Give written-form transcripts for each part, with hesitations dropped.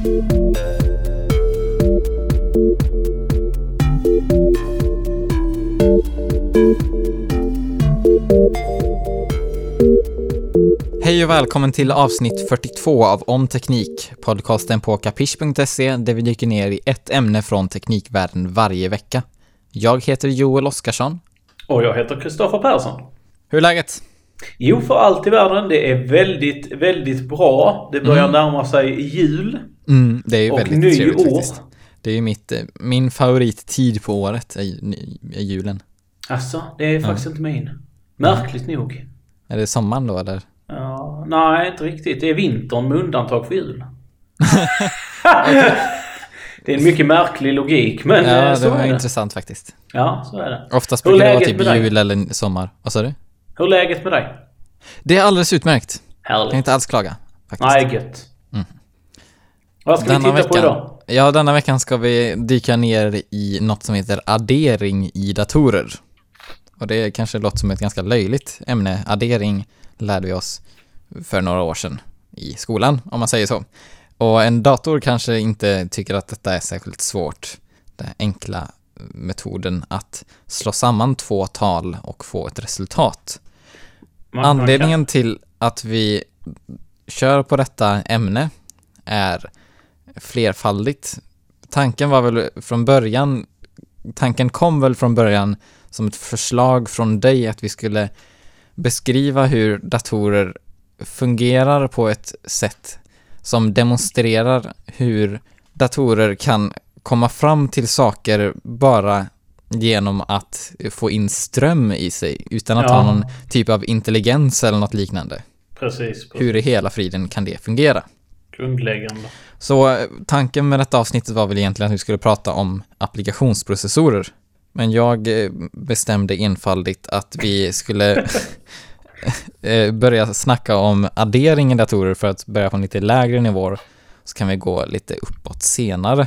Hej och välkommen till avsnitt 42 av Om Teknik, podcasten på kapisch.se där vi dyker ner i ett ämne från teknikvärlden varje vecka. Jag heter Joel Oskarsson. Och jag heter Kristoffer Persson. Hur är läget? Jo, för allt i världen. Det är väldigt, väldigt bra. Det börjar närma sig jul. Det är ju och väldigt trevligt år. Faktiskt. Det är ju min favorittid på året är julen. Alltså, det är faktiskt inte min. Märkligt nog. Är det sommaren då eller? Ja, nej, inte riktigt. Det är vintern med undantag för jul. Det är en mycket märklig logik, men ja, så det var är det. Intressant faktiskt. Ja, så är det. Oftast brukar det vara typ jul eller sommar. Vad sa du? Hur är läget med dig? Det är alldeles utmärkt. Härligt. Jag kan inte alls klaga faktiskt. Nej, gött. Vad ska vi titta på idag? Ja, denna veckan ska vi dyka ner i något som heter addering i datorer. Och det kanske låter som ett ganska löjligt ämne. Addering lärde vi oss för några år sedan i skolan, om man säger så. Och en dator kanske inte tycker att detta är särskilt svårt. Den enkla metoden att slå samman två tal och få ett resultat. Anledningen till att vi kör på detta ämne är flerfaldigt. Tanken kom väl från början som ett förslag från dig att vi skulle beskriva hur datorer fungerar på ett sätt som demonstrerar hur datorer kan komma fram till saker bara genom att få in ström i sig utan att ha någon typ av intelligens eller något liknande. Precis. Hur i hela friden kan det fungera? Grundläggande. Så tanken med detta avsnittet var väl egentligen att vi skulle prata om applikationsprocessorer. Men jag bestämde enfaldigt att vi skulle börja snacka om addering i datorer för att börja på en lite lägre nivå. Så kan vi gå lite uppåt senare.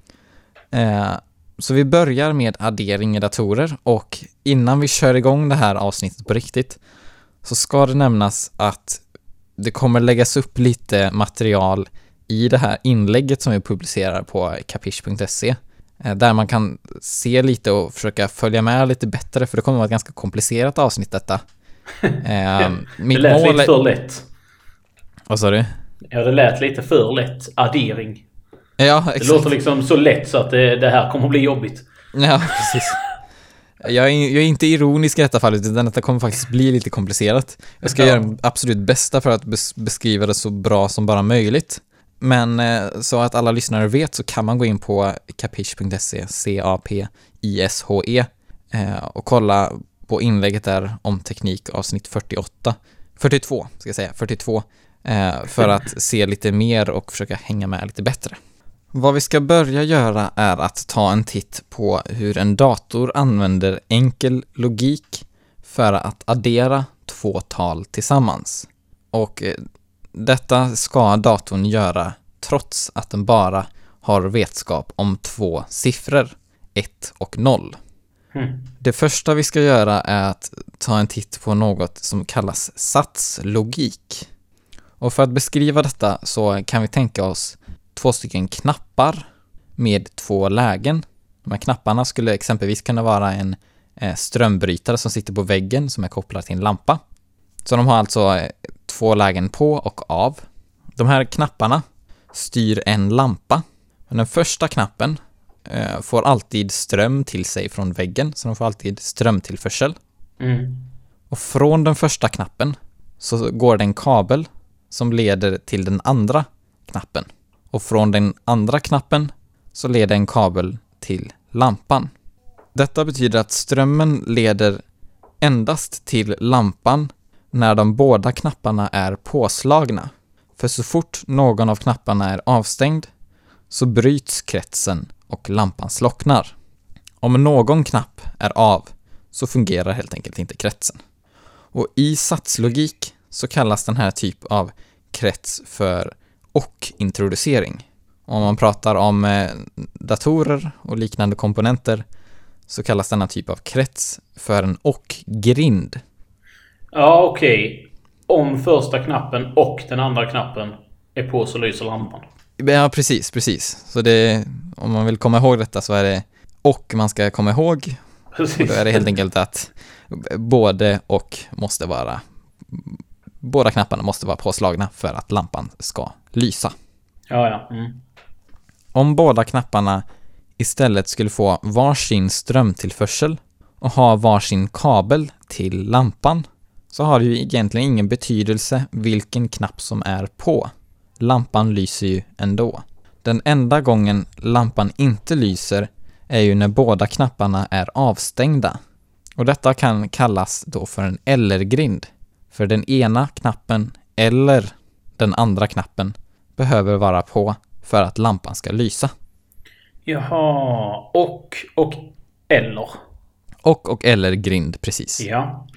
Så vi börjar med addering i datorer. Och innan vi kör igång det här avsnittet på riktigt så ska det nämnas att det kommer läggas upp lite material i det här inlägget som vi publicerar på kapisch.se. Där man kan se lite och försöka följa med lite bättre, för det kommer vara ett ganska komplicerat avsnitt detta. Det lät lite för lätt. Vad sa du? Ja, det lät lite för lätt. Addering. Ja, exakt. Det låter liksom så lätt så att det här kommer att bli jobbigt. Ja, precis. Jag är inte ironisk i detta fallet, utan detta kommer faktiskt bli lite komplicerat. Jag ska göra det absolut bästa för att beskriva det så bra som bara möjligt. Men så att alla lyssnare vet så kan man gå in på kapisch.se, CAPISHE, och kolla på inlägget där om teknik avsnitt 42 för att se lite mer och försöka hänga med lite bättre. Vad vi ska börja göra är att ta en titt på hur en dator använder enkel logik för att addera två tal tillsammans. Och detta ska datorn göra trots att den bara har vetskap om två siffror, 1 och 0. Det första vi ska göra är att ta en titt på något som kallas satslogik. Och för att beskriva detta så kan vi tänka oss två stycken knappar med två lägen. De här knapparna skulle exempelvis kunna vara en strömbrytare som sitter på väggen som är kopplad till en lampa. Så de har alltså två lägen på och av. De här knapparna styr en lampa. Men den första knappen får alltid ström till sig från väggen. Så de får alltid strömtillförsel. Och från den första knappen så går det en kabel som leder till den andra knappen. Och från den andra knappen så leder en kabel till lampan. Detta betyder att strömmen leder endast till lampan när de båda knapparna är påslagna. För så fort någon av knapparna är avstängd så bryts kretsen och lampan slocknar. Om någon knapp är av så fungerar helt enkelt inte kretsen. Och i satslogik så kallas den här typ av krets för och-introducering. Om man pratar om datorer och liknande komponenter så kallas denna typ av krets för en och-grind. Ja, okej. Om första knappen och den andra knappen är på så lyser lampan. Ja, precis. Så det, om man vill komma ihåg detta så är det och man ska komma ihåg. Precis. Och då är det helt enkelt att båda knapparna måste vara påslagna för att lampan ska lysa. Ja. Om båda knapparna istället skulle få varsin strömtillförsel och ha varsin kabel till lampan, så har det ju egentligen ingen betydelse vilken knapp som är på. Lampan lyser ju ändå. Den enda gången lampan inte lyser är ju när båda knapparna är avstängda. Och detta kan kallas då för en eller-grind. För den ena knappen eller den andra knappen behöver vara på för att lampan ska lysa. Jaha, och eller. Och eller-grind, precis. Ja.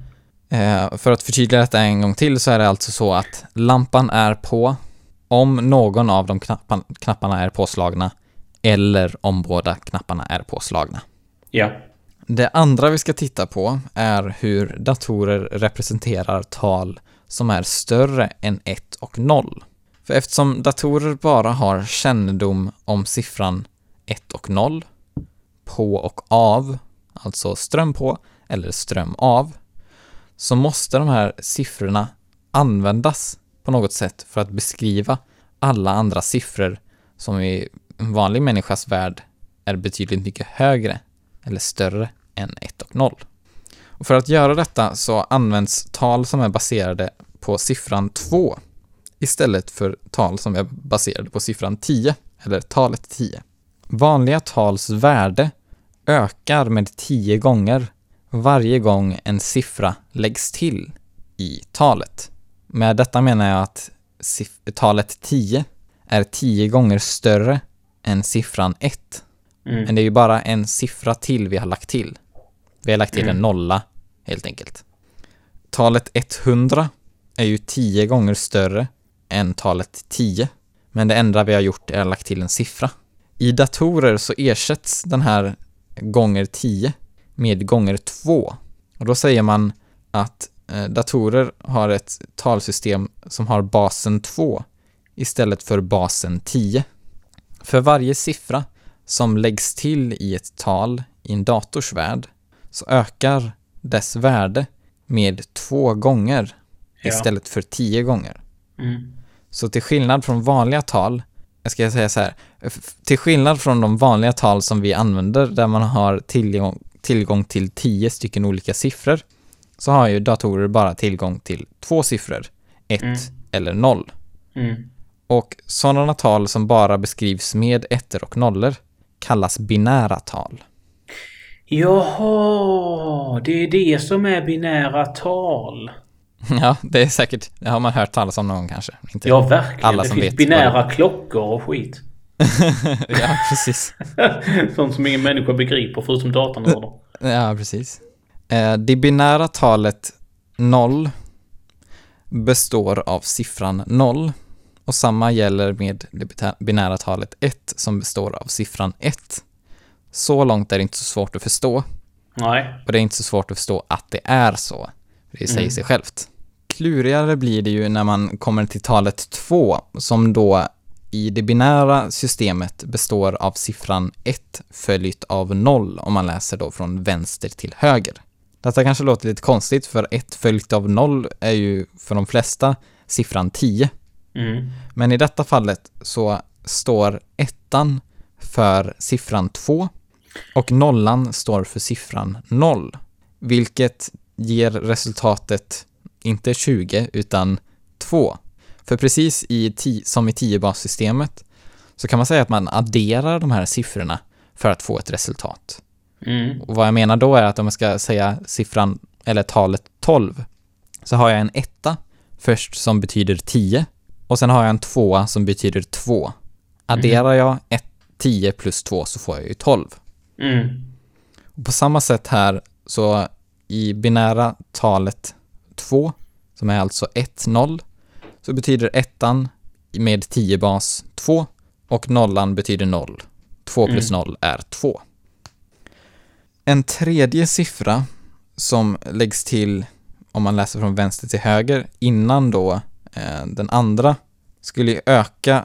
För att förtydliga detta en gång till så är det alltså så att lampan är på om någon av de knapparna är påslagna eller om båda knapparna är påslagna. Ja. Det andra vi ska titta på är hur datorer representerar tal som är större än 1 och 0. För eftersom datorer bara har kännedom om siffran 1 och 0, på och av, alltså ström på eller ström av, så måste de här siffrorna användas på något sätt för att beskriva alla andra siffror som i en vanlig människas värld är betydligt mycket högre eller större än 1 och 0. Och för att göra detta så används tal som är baserade på siffran 2 istället för tal som är baserade på siffran 10 eller talet 10. Vanliga tals värde ökar med 10 gånger varje gång en siffra läggs till i talet. Med detta menar jag att talet 10 är 10 gånger större än siffran 1. Men det är ju bara en siffra till vi har lagt till. Vi har lagt till en nolla, helt enkelt. Talet 100 är ju 10 gånger större än talet 10. Men det enda vi har gjort är att lagt till en siffra. I datorer så ersätts den här gånger 10 med gånger 2. Och då säger man att datorer har ett talsystem som har basen 2 istället för basen 10. För varje siffra som läggs till i ett tal i en dators värld så ökar dess värde med 2 gånger istället för 10 gånger. Så till skillnad från vanliga tal, jag ska säga så här, till skillnad från de vanliga tal som vi använder där man har tillgång till 10 stycken olika siffror, så har ju datorer bara tillgång till 2 siffror, 1 eller 0. Och sådana tal som bara beskrivs med 1 och 0 kallas binära tal. Jaha, det är det som är binära tal. Ja, det är säkert, det har man hört talas om någon gång kanske. Inte ja, verkligen. Alla som det finns vet binära klockor och skit. Ja, precis. Sånt som ingen människa begriper förutom datorn har dem. Ja, precis. Det binära talet 0 består av siffran 0. Och samma gäller med det binära talet 1 som består av siffran 1. Så långt är det inte så svårt att förstå. Nej. Och det är inte så svårt att förstå att det är så. Det säger sig självt. Klurigare blir det ju när man kommer till talet 2 som då i det binära systemet består av siffran 1 följt av 0 om man läser då från vänster till höger. Detta kanske låter lite konstigt för 1 följt av 0 är ju för de flesta siffran 10. Men i detta fallet så står 1:an för siffran 2 och 0:an står för siffran 0. Vilket ger resultatet inte 20 utan 2. För precis som i 10-bassystemet så kan man säga att man adderar de här siffrorna för att få ett resultat. Och vad jag menar då är att om jag ska säga siffran eller talet 12 så har jag en 1 först som betyder 10 och sen har jag en 2 som betyder 2. Adderar jag 10 plus 2 så får jag ju 12. Och på samma sätt här så i binära talet 2 som är alltså 1-0 så betyder 1:an med 10-bas 2 och 0:an betyder 0. 2 plus 0 är 2. En tredje siffra som läggs till om man läser från vänster till höger innan då den andra skulle öka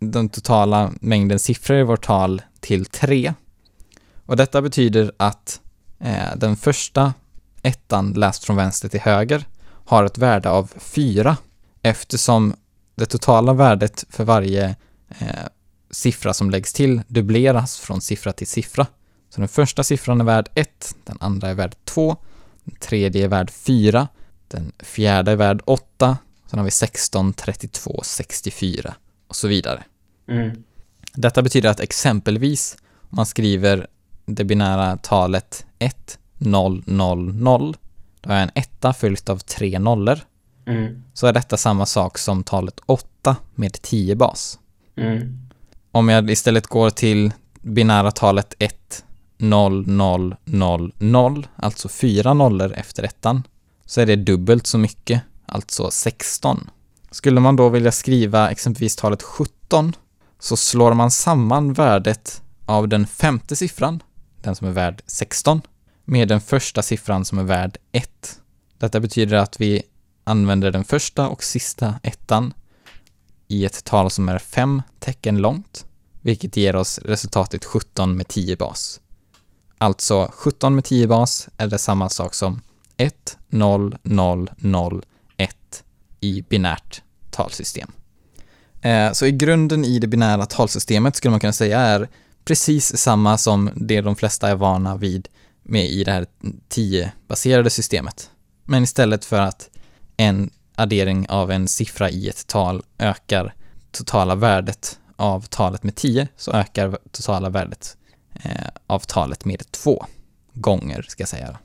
den totala mängden siffror i vårt tal till 3. Och detta betyder att den första ettan läst från vänster till höger har ett värde av 4, eftersom det totala värdet för varje siffra som läggs till dubbleras från siffra till siffra. Så den första siffran är värd 1, den andra är värd 2, den tredje är värd 4, den fjärde är värd 8, sen har vi 16, 32, 64 och så vidare. Detta betyder att exempelvis om man skriver det binära talet 1, 0, 0, 0, då är en etta följt av 3 nollor. Så är detta samma sak som talet 8 med 10 bas. Om jag istället går till binära talet 1, 0, 0, 0, 0, alltså 4 nollor efter ettan, så är det dubbelt så mycket, alltså 16. Skulle man då vilja skriva exempelvis talet 17, så slår man samman värdet av den femte siffran, den som är värd 16, med den första siffran som är värd 1. Detta betyder att vi använder den första och sista ettan i ett tal som är 5 tecken långt, vilket ger oss resultatet 17 med 10 bas. Alltså 17 med 10 bas är det samma sak som 1, 0, 0, 0, 1 i binärt talsystem. Så i grunden i det binära talsystemet skulle man kunna säga är precis samma som det de flesta är vana vid med i det här 10-baserade systemet. Men istället för att en addering av en siffra i ett tal ökar totala värdet av talet med 10, så ökar totala värdet av talet med 2 gånger, ska jag säga.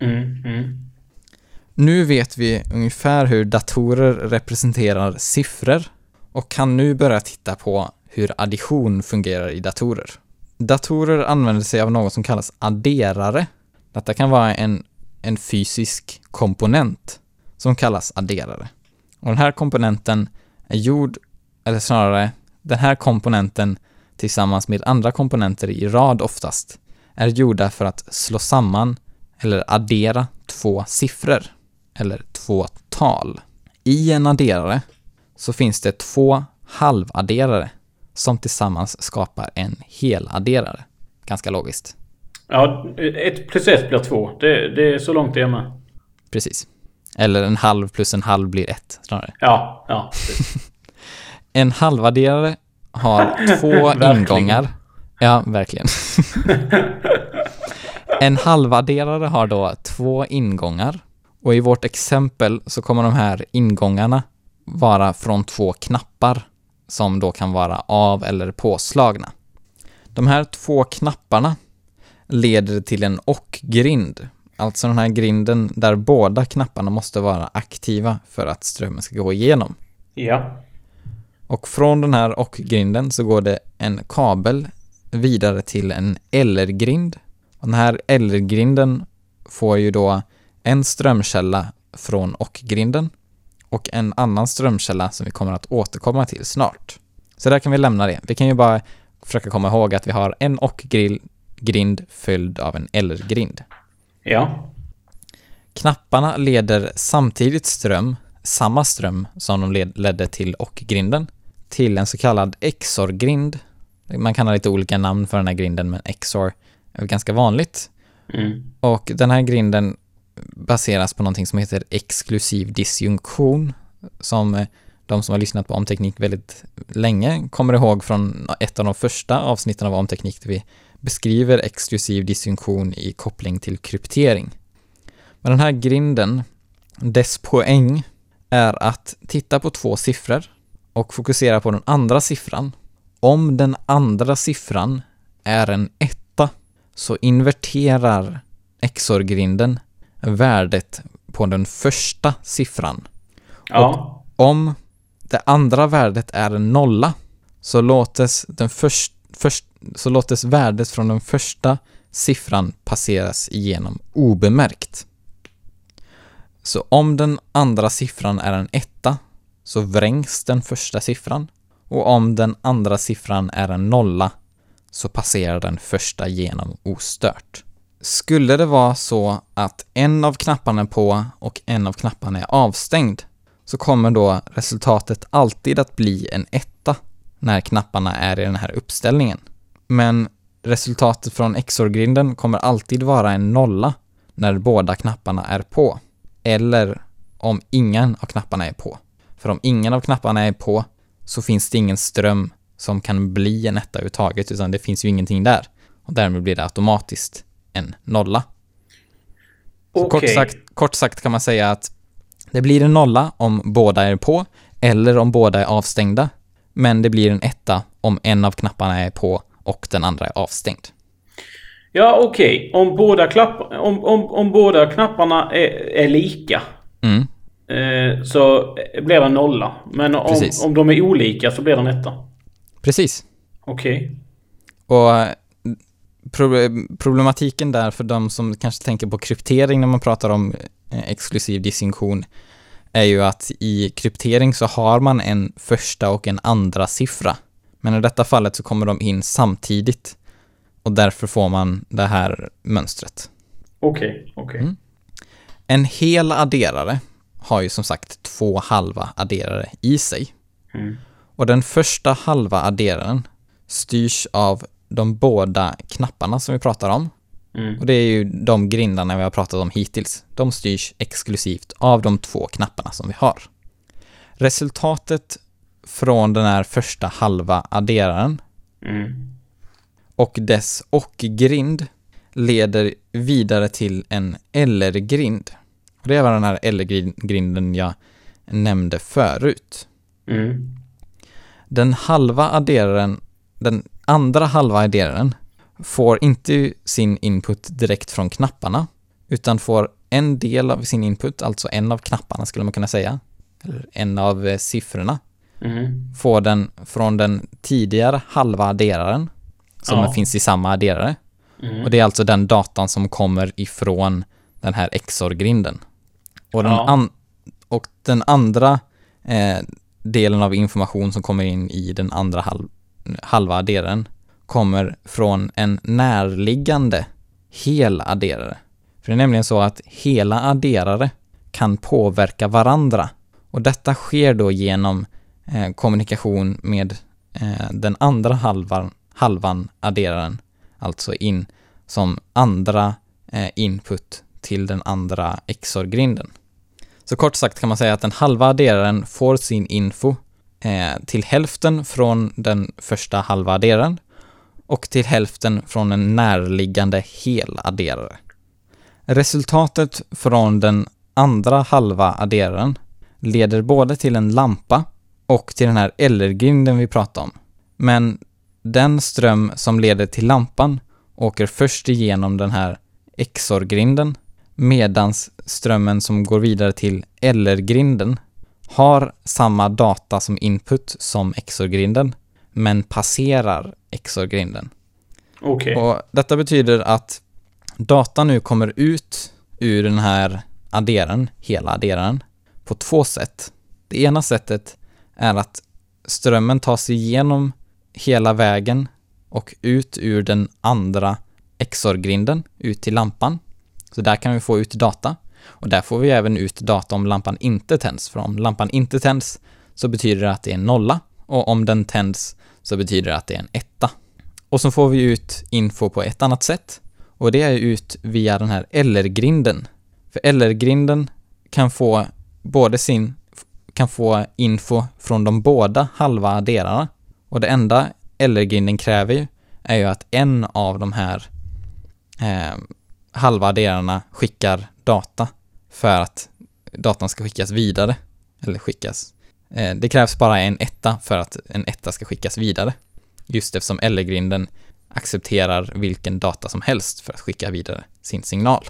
Nu vet vi ungefär hur datorer representerar siffror och kan nu börja titta på hur addition fungerar i datorer. Datorer använder sig av något som kallas adderare. Detta kan vara en fysisk komponent som kallas adderare. Och den här komponenten är gjord, eller snarare den här komponenten tillsammans med andra komponenter i rad oftast, är gjorda för att slå samman eller addera 2 siffror eller 2 tal. I en adderare så finns det 2 halvadderare som tillsammans skapar en heladderare. Ganska logiskt. Ja, 1 plus 1 blir 2. Det är så långt det är med. Precis. Eller en halv plus en halv blir 1 snarare. Ja. En halvadderare har 2 ingångar. Ja, verkligen. En halvadderare har då 2 ingångar. Och i vårt exempel så kommer de här ingångarna vara från 2 knappar som då kan vara av- eller påslagna. De här 2 knapparna leder till en och-grind. Alltså den här grinden där båda knapparna måste vara aktiva för att strömmen ska gå igenom. Ja. Och från den här och-grinden så går det en kabel vidare till en eller-grind. Och den här eller-grinden får ju då en strömkälla från och-grinden och en annan strömkälla som vi kommer att återkomma till snart. Så där kan vi lämna det. Vi kan ju bara försöka komma ihåg att vi har en och-grind följd av en eller-grind. Ja. Knapparna leder samtidigt samma ström som de ledde till och-grinden, till en så kallad XOR-grind. Man kan ha lite olika namn för den här grinden, men XOR är ganska vanligt. Och den här grinden baseras på någonting som heter exklusiv disjunktion, som de som har lyssnat på Omteknik väldigt länge kommer ihåg från ett av de första avsnitten av Omteknik där vi beskriver exklusiv disjunktion i koppling till kryptering. Men den här grinden, dess poäng är att titta på 2 siffror och fokusera på den andra siffran. Om den andra siffran är en 1, så inverterar XOR-grinden värdet på den första siffran. Ja. Och om det andra värdet är en 0, så låtes värdet från den första siffran passeras igenom obemärkt. Så om den andra siffran är en 1, så vrängs den första siffran. Och om den andra siffran är en 0, så passerar den första genom ostört. Skulle det vara så att en av knapparna är på och en av knapparna är avstängd, så kommer då resultatet alltid att bli en 1 när knapparna är i den här uppställningen. Men resultatet från XOR-grinden kommer alltid vara en nolla när båda knapparna är på. Eller om ingen av knapparna är på. För om ingen av knapparna är på så finns det ingen ström som kan bli en etta överhuvudtaget, utan det finns ju ingenting där. Och därmed blir det automatiskt en nolla. Så kort sagt kan man säga att det blir en nolla om båda är på eller om båda är avstängda. Men det blir en etta om en av knapparna är på och den andra är avstängd. Ja, okej. Om båda knapparna är lika så blir det en nolla. Men om de är olika så blir det en etta. Precis. Okej. Och problematiken där för de som kanske tänker på kryptering när man pratar om exklusiv distinktion är ju att i kryptering så har man en första och en andra siffra. Men i detta fallet så kommer de in samtidigt och därför får man det här mönstret. Okej. En hel adderare har ju som sagt 2 halva adderare i sig. Och den första halva adderaren styrs av de båda knapparna som vi pratar om. Och det är ju de grindarna vi har pratat om hittills. De styrs exklusivt av de 2 knapparna som vi har. Resultatet från den här första halva adderaren och dess och-grind leder vidare till en eller-grind. Och det var den här eller-grinden jag nämnde förut. Den andra halva adderaren får inte sin input direkt från knapparna utan får en del av sin input, alltså en av knapparna skulle man kunna säga, eller en av siffrorna, får den från den tidigare halva adderaren som finns i samma adderare. Och det är alltså den datan som kommer ifrån den här XOR-grinden. Och den andra delen av information som kommer in i den andra halva adderaren kommer från en närliggande hel adderare. För det är nämligen så att hela adderare kan påverka varandra. Och detta sker då genom kommunikation med den andra halvan adderaren. Alltså in som andra input till den andra XOR-grinden. Så kort sagt kan man säga att den halva adderaren får sin info till hälften från den första halva adderaren och till hälften från en närliggande hel adderare. Resultatet från den andra halva adderaren leder både till en lampa och till den här eller-grinden vi pratade om. Men den ström som leder till lampan åker först igenom den här XOR-grinden, medans strömmen som går vidare till eller-grinden har samma data som input som XOR-grinden, men passerar XOR-grinden. Okej. Och detta betyder att data nu kommer ut ur den här adderaren, hela adderaren, på 2 sätt. Det ena sättet är att strömmen tar sig igenom hela vägen och ut ur den andra XOR-grinden, ut till lampan. Så där kan vi få ut data. Och där får vi även ut data om lampan inte tänds. För om lampan inte tänds så betyder det att det är en nolla. Och om den tänds så betyder det att det är en etta. Och så får vi ut info på ett annat sätt. Och det är ut via den här eller-grinden. För eller-grinden kan få info från de båda halva adderarna. Och det enda eller-grinden kräver är ju att en av de här halva adderarna skickar data för att datan ska skickas vidare. Eller skickas. Det krävs bara en etta för att en etta ska skickas vidare. Just eftersom eller-grinden accepterar vilken data som helst för att skicka vidare sin signal.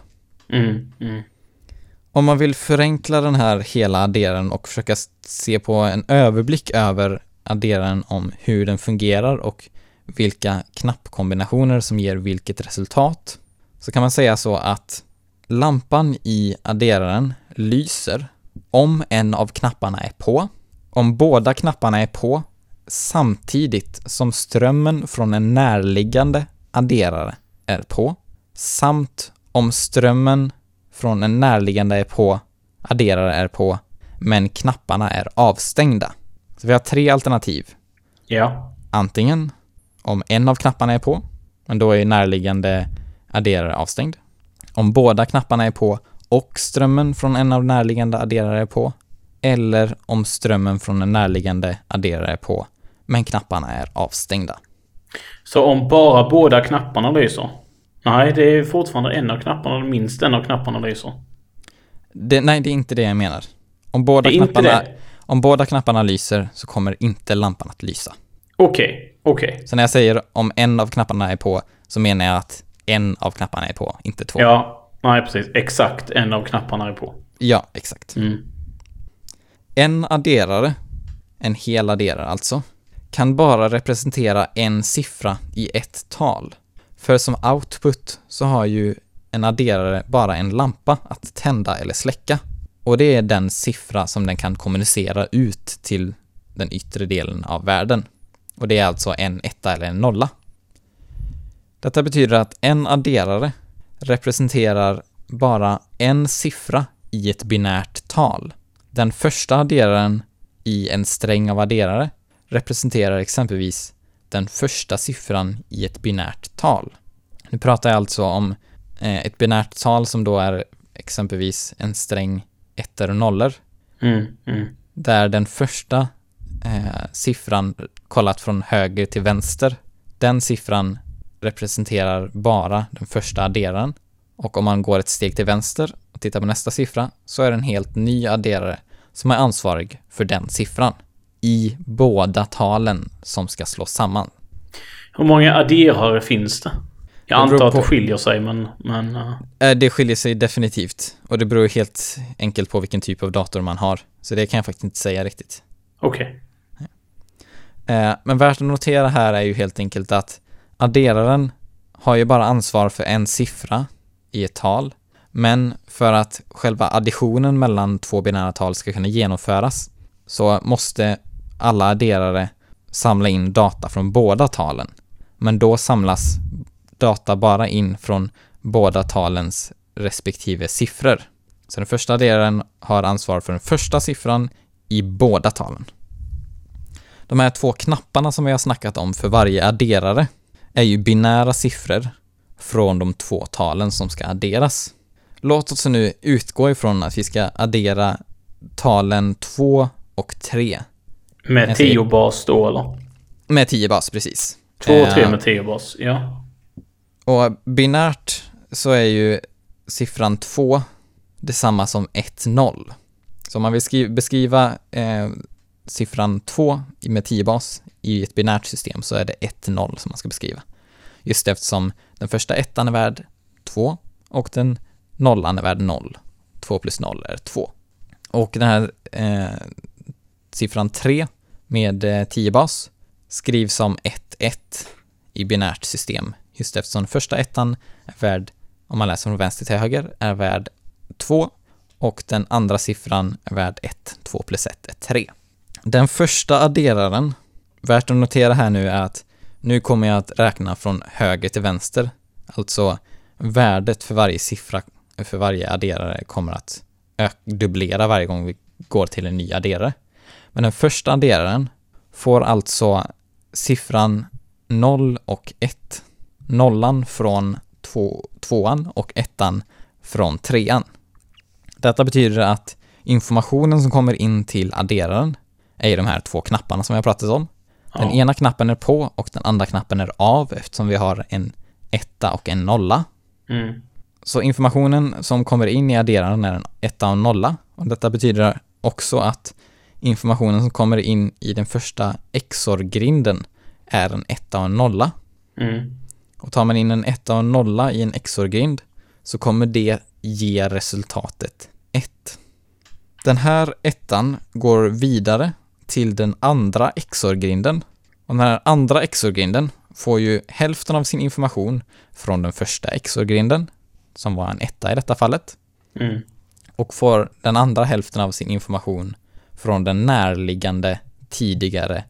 Om man vill förenkla den här hela adderaren och försöka se på en överblick över adderaren om hur den fungerar och vilka knappkombinationer som ger vilket resultat, så kan man säga så att lampan i adderaren lyser om en av knapparna är på, om båda knapparna är på samtidigt som strömmen från en närliggande adderare är på, samt om strömmen från en närliggande adderare är på, men knapparna är avstängda. Så vi har 3 alternativ. Ja. antingen om en av knapparna är på, men då är närliggande adderare avstängd. Om båda knapparna är på och strömmen från en av närliggande adderare är på, eller om strömmen från en närliggande adderare är på, men knapparna är avstängda. Så om bara båda knapparna lyser? Nej, det är fortfarande en av knapparna, minst en av knapparna lyser. Nej, det är inte det jag menar. Om båda knapparna lyser så kommer inte lampan att lysa. Okej. Så när jag säger om en av knapparna är på så menar jag att en av knapparna är på, inte två. Ja, nej precis. Exakt en av knapparna är på. Ja, exakt. En adderare, en hel adderare alltså, kan bara representera en siffra i ett tal. För som output så har ju en adderare bara en lampa att tända eller släcka. Och det är den siffra som den kan kommunicera ut till den yttre delen av världen. Och det är alltså en etta eller en nolla. Detta betyder att en adderare representerar bara en siffra i ett binärt tal. Den första adderaren i en sträng av adderare representerar exempelvis den första siffran i ett binärt tal. Nu pratar jag alltså om ett binärt tal som då är exempelvis en sträng ettor och nollor. Där den första siffran kollat från höger till vänster, den siffran representerar bara den första adderaren. Och om man går ett steg till vänster och tittar på nästa siffra så är det en helt ny adderare som är ansvarig för den siffran i båda talen som ska slås samman. Hur många adderare finns det? Jag antar att det skiljer sig, men... Det skiljer sig definitivt. Och det beror helt enkelt på vilken typ av dator man har. Så det kan jag faktiskt inte säga riktigt. Okej. Men värt att notera här är ju helt enkelt att adderaren har ju bara ansvar för en siffra i ett tal. Men för att själva additionen mellan två binära tal ska kunna genomföras så måste alla adderare samla in data från båda talen. Men då samlas data bara in från båda talens respektive siffror. Så den första adderaren har ansvar för den första siffran i båda talen. De här två knapparna som vi har snackat om för varje adderare är ju binära siffror från de två talen som ska adderas. Låt oss nu utgå ifrån att vi ska addera talen 2 och 3. Med 10 bas då, eller? Med 10 bas, precis. 2 och 3 med 10 bas, ja. Och binärt så är ju siffran 2 detsamma som 1-0. Så om man vill beskriva siffran 2 med 10 bas i ett binärt system så är det 1-0 som man ska beskriva. Just eftersom den första ettan är värd 2 och den nollan är värd 0. 2 plus 0 är 2. Och den här siffran 3 med 10 bas skrivs som 1-1 i binärt system. Just eftersom den första ettan är värd, om man läser från vänster till höger, är värd 2 och den andra siffran är värd 1. 2 plus 1 är 3. Den första adderaren, värt att notera här nu, är att nu kommer jag att räkna från höger till vänster. Alltså värdet för varje siffra, för varje adderare kommer att dubblera varje gång vi går till en ny adderare. Men den första adderaren får alltså siffran 0 och 1. Nollan från 2an och 1an från 3an. Detta betyder att informationen som kommer in till adderaren är de här två knapparna som jag pratat om. Den ena knappen är på och den andra knappen är av eftersom vi har en etta och en nolla. Så informationen som kommer in i adderaren är en etta och en nolla. Och detta betyder också att informationen som kommer in i den första XOR-grinden är en etta och en nolla. Och tar man in en etta och en nolla i en XOR-grind så kommer det ge resultatet 1. Den här ettan går vidare till den andra XOR-grinden. Och den här andra XOR-grinden får ju hälften av sin information från den första XOR-grinden, som var en etta i detta fallet. Och får den andra hälften av sin information från den närliggande tidigare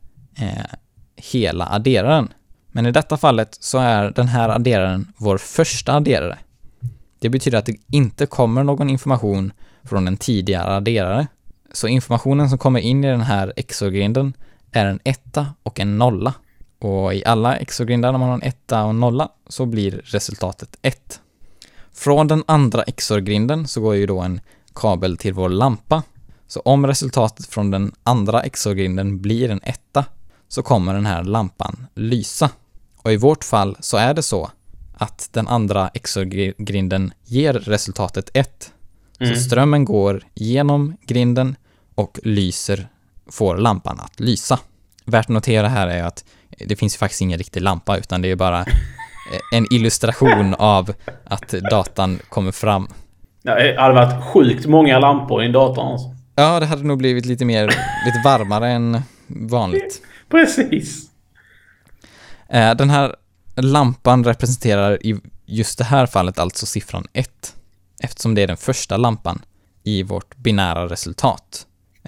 hela adderaren. Men i detta fallet så är den här adderaren vår första adderare. Det betyder att det inte kommer någon information från en tidigare adderare. Så informationen som kommer in i den här XOR-grinden är en etta och en nolla. Och i alla XOR-grindar när man har en 1 och en 0 så blir resultatet 1. Från den andra XOR-grinden så går ju då en kabel till vår lampa. Så om resultatet från den andra XOR-grinden blir en 1 så kommer den här lampan lysa. Och i vårt fall så är det så att den andra XOR-grinden ger resultatet 1. Så strömmen går genom grinden och får lampan att lysa. Värt att notera här är att det finns ju faktiskt ingen riktig lampa utan det är bara en illustration av att datan kommer fram. Ja, det hade varit sjukt många lampor i en dator alltså. Ja, det hade nog blivit lite varmare än vanligt. Precis. Den här lampan representerar i just det här fallet alltså siffran 1. Eftersom det är den första lampan i vårt binära resultat.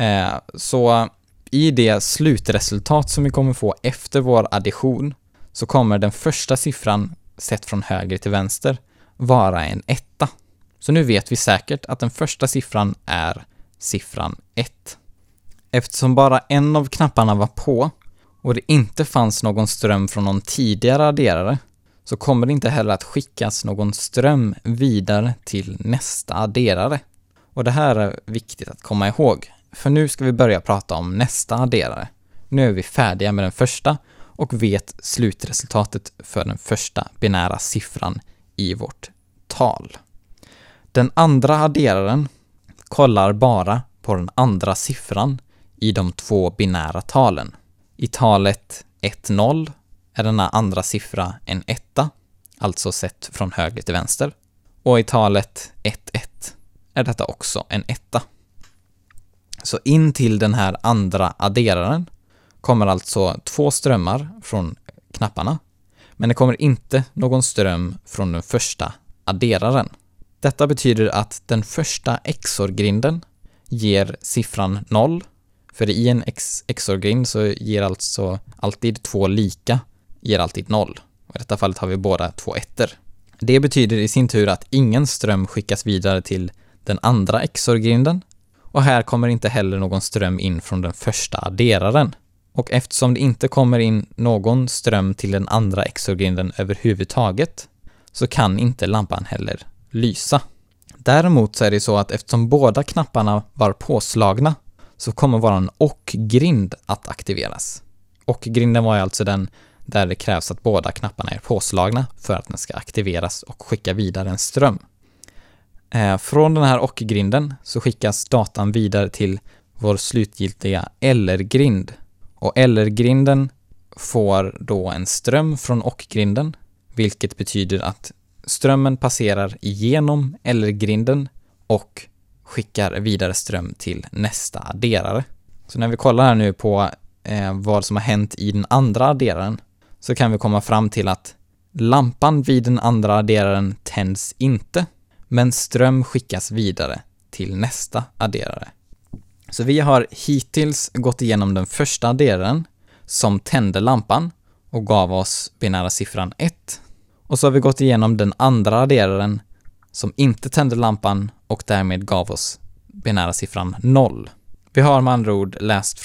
Så i det slutresultat som vi kommer få efter vår addition så kommer den första siffran sett från höger till vänster vara en 1. Så nu vet vi säkert att den första siffran är siffran 1. Eftersom bara en av knapparna var på och det inte fanns någon ström från någon tidigare adderare så kommer det inte heller att skickas någon ström vidare till nästa adderare. Och det här är viktigt att komma ihåg. För nu ska vi börja prata om nästa adderare. Nu är vi färdiga med den första och vet slutresultatet för den första binära siffran i vårt tal. Den andra adderaren kollar bara på den andra siffran i de två binära talen. I talet 1,0 är denna andra siffra en 1, alltså sett från höger till vänster. Och i talet 1,1 är detta också en 1. Så in till den här andra adderaren kommer alltså 2 strömmar från knapparna, men det kommer inte någon ström från den första adderaren. Detta betyder att den första XOR-grinden ger siffran 0, för i en XOR-grind så ger alltså alltid 2 lika, ger alltid 0. Och i detta fallet har vi båda 2 ettor. Det betyder i sin tur att ingen ström skickas vidare till den andra XOR-grinden. Och här kommer inte heller någon ström in från den första adderaren. Och eftersom det inte kommer in någon ström till den andra XOR-grinden överhuvudtaget så kan inte lampan heller lysa. Däremot så är det så att eftersom båda knapparna var påslagna så kommer våran och-grind att aktiveras. Och-grinden var alltså den där det krävs att båda knapparna är påslagna för att den ska aktiveras och skicka vidare en ström. Från den här och-grinden så skickas datan vidare till vår slutgiltiga eller-grind. Och eller-grinden får då en ström från och-grinden, vilket betyder att strömmen passerar igenom eller-grinden och skickar vidare ström till nästa adderare. Så när vi kollar här nu på vad som har hänt i den andra adderaren så kan vi komma fram till att lampan vid den andra adderaren tänds inte, men ström skickas vidare till nästa adderare. Så vi har hittills gått igenom den första adderaren som tände lampan och gav oss binära siffran 1. Och så har vi gått igenom den andra adderaren som inte tände lampan och därmed gav oss binära siffran 0. Vi har med andra ord läst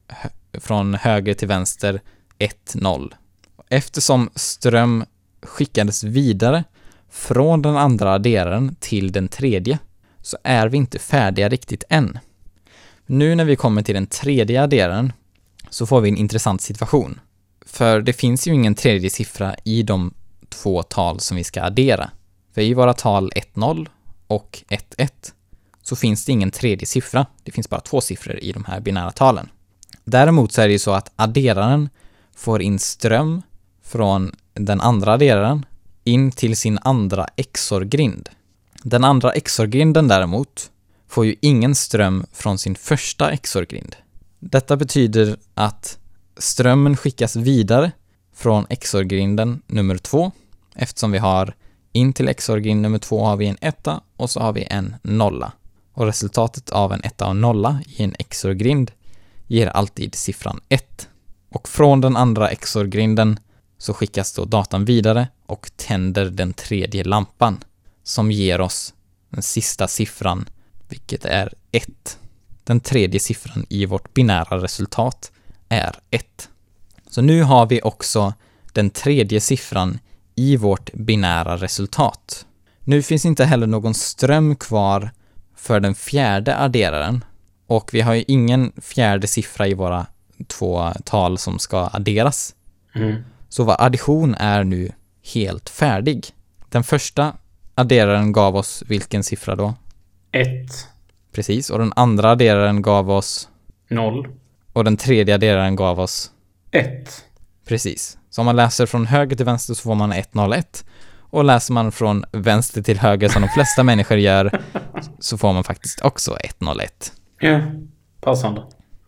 från höger till vänster 1,0. Eftersom ström skickades vidare från den andra adderaren till den tredje så är vi inte färdiga riktigt än. Nu när vi kommer till den tredje adderaren så får vi en intressant situation. För det finns ju ingen tredje siffra i de 2 tal som vi ska addera. För i våra tal 1,0 och 1,1 så finns det ingen tredje siffra. Det finns bara 2 siffror i de här binära talen. Däremot så är det ju så att adderaren får in ström från den andra adderaren in till sin andra XOR-grind. Den andra XOR-grinden däremot får ju ingen ström från sin första XOR-grind. Detta betyder att strömmen skickas vidare från XOR-grinden nummer 2, eftersom vi har in till XOR-grind nummer 2 har vi en 1 och så har vi en 0. Och resultatet av en 1 och 0 i en XOR-grind ger alltid siffran 1. Och från den andra XOR-grinden så skickas då datan vidare och tänder den tredje lampan som ger oss den sista siffran, vilket är 1. Den tredje siffran i vårt binära resultat är 1. Så nu har vi också den tredje siffran i vårt binära resultat. Nu finns inte heller någon ström kvar för den fjärde adderaren. Och vi har ju ingen fjärde siffra i våra 2 tal som ska adderas. Så vad addition är nu helt färdig. Den första adderaren gav oss vilken siffra då? 1. Precis, och den andra adderaren gav oss 0. och den tredje adderaren gav oss 1. Precis. Så om man läser från höger till vänster så får man 101. Och läser man från vänster till höger som de flesta människor gör så får man faktiskt också 101. Ja, passande.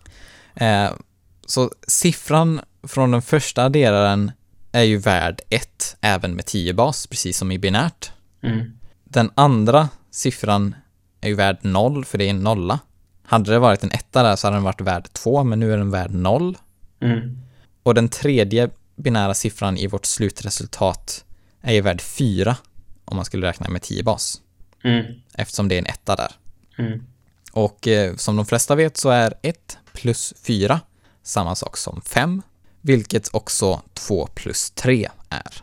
Så siffran från den första adderaren är ju värd 1 även med 10 bas, precis som i binärt. Den andra siffran är ju värd 0 för det är en nolla. Hade det varit en 1 där så hade den varit värd 2, men nu är den värd 0. Och den tredje binära siffran i vårt slutresultat är ju värd 4 om man skulle räkna med 10 bas. Eftersom det är en 1 där. Och som de flesta vet så är 1 plus 4 samma sak som 5, vilket också 2 plus 3 är.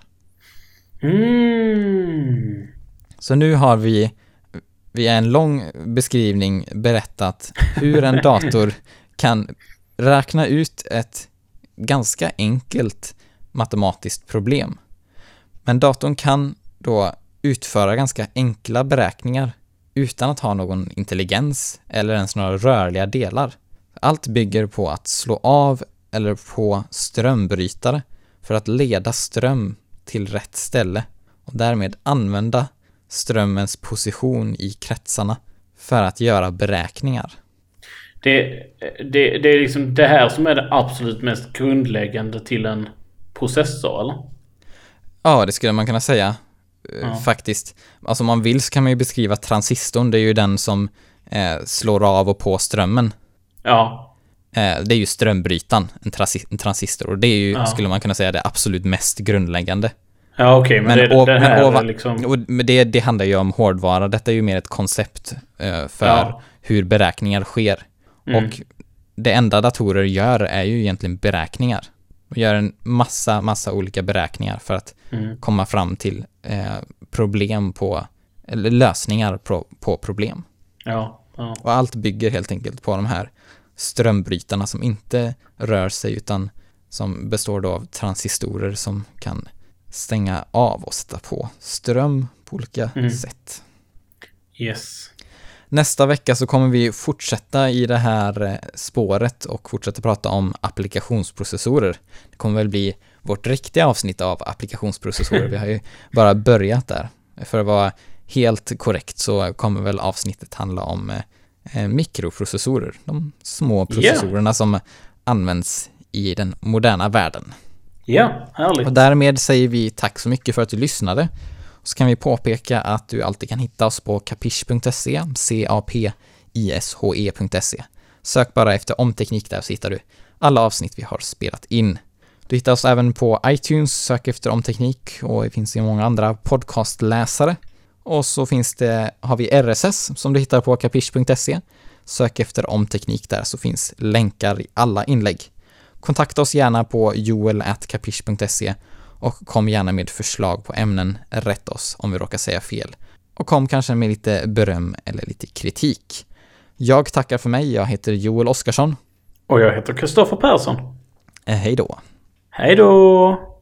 Så nu har vi via en lång beskrivning berättat hur en dator kan räkna ut ett ganska enkelt matematiskt problem. Men datorn kan då utföra ganska enkla beräkningar utan att ha någon intelligens eller ens några rörliga delar. Allt bygger på att slå av eller på strömbrytare för att leda ström till rätt ställe och därmed använda strömmens position i kretsarna för att göra beräkningar. Det är liksom det här som är det absolut mest grundläggande till en processor, eller? Ja, det skulle man kunna säga. Faktiskt. Alltså om man vill så kan man ju beskriva transistorn. Det är ju den som slår av och på strömmen. Ja. Det är ju strömbrytaren, en transistor. Och det är ju, skulle man kunna säga, det absolut mest grundläggande. Ja, okej. Men det här är liksom... Det handlar ju om hårdvara. Detta är ju mer ett koncept för hur beräkningar sker. Och det enda datorer gör är ju egentligen beräkningar. De gör en massa olika beräkningar för att komma fram till problem eller lösningar på problem. Ja. Och allt bygger helt enkelt på de här strömbrytarna som inte rör sig utan som består då av transistorer som kan stänga av och sätta på ström på olika sätt. Yes. Nästa vecka så kommer vi fortsätta i det här spåret och fortsätta prata om applikationsprocessorer. Det kommer väl bli vårt riktiga avsnitt av applikationsprocessorer. Vi har ju bara börjat där. För att vara helt korrekt så kommer väl avsnittet handla om mikroprocessorer. De små processorerna som används i den moderna världen. Ja, härligt. Och därmed säger vi tack så mycket för att du lyssnade. Så kan vi påpeka att du alltid kan hitta oss på kapish.se, capishe.se. Sök bara efter omteknik där så hittar du alla avsnitt vi har spelat in. Du hittar oss även på iTunes, sök efter omteknik och det finns ju många andra podcastläsare. Och så har vi RSS som du hittar på kapish.se. Sök efter omteknik där så finns länkar i alla inlägg. Kontakta oss gärna på joel@kapish.se och kom gärna med förslag på ämnen, rätt oss om vi råkar säga fel. Och kom kanske med lite beröm eller lite kritik. Jag tackar för mig, jag heter Joel Oskarsson. Och jag heter Kristoffer Persson. Hej då. Hej då!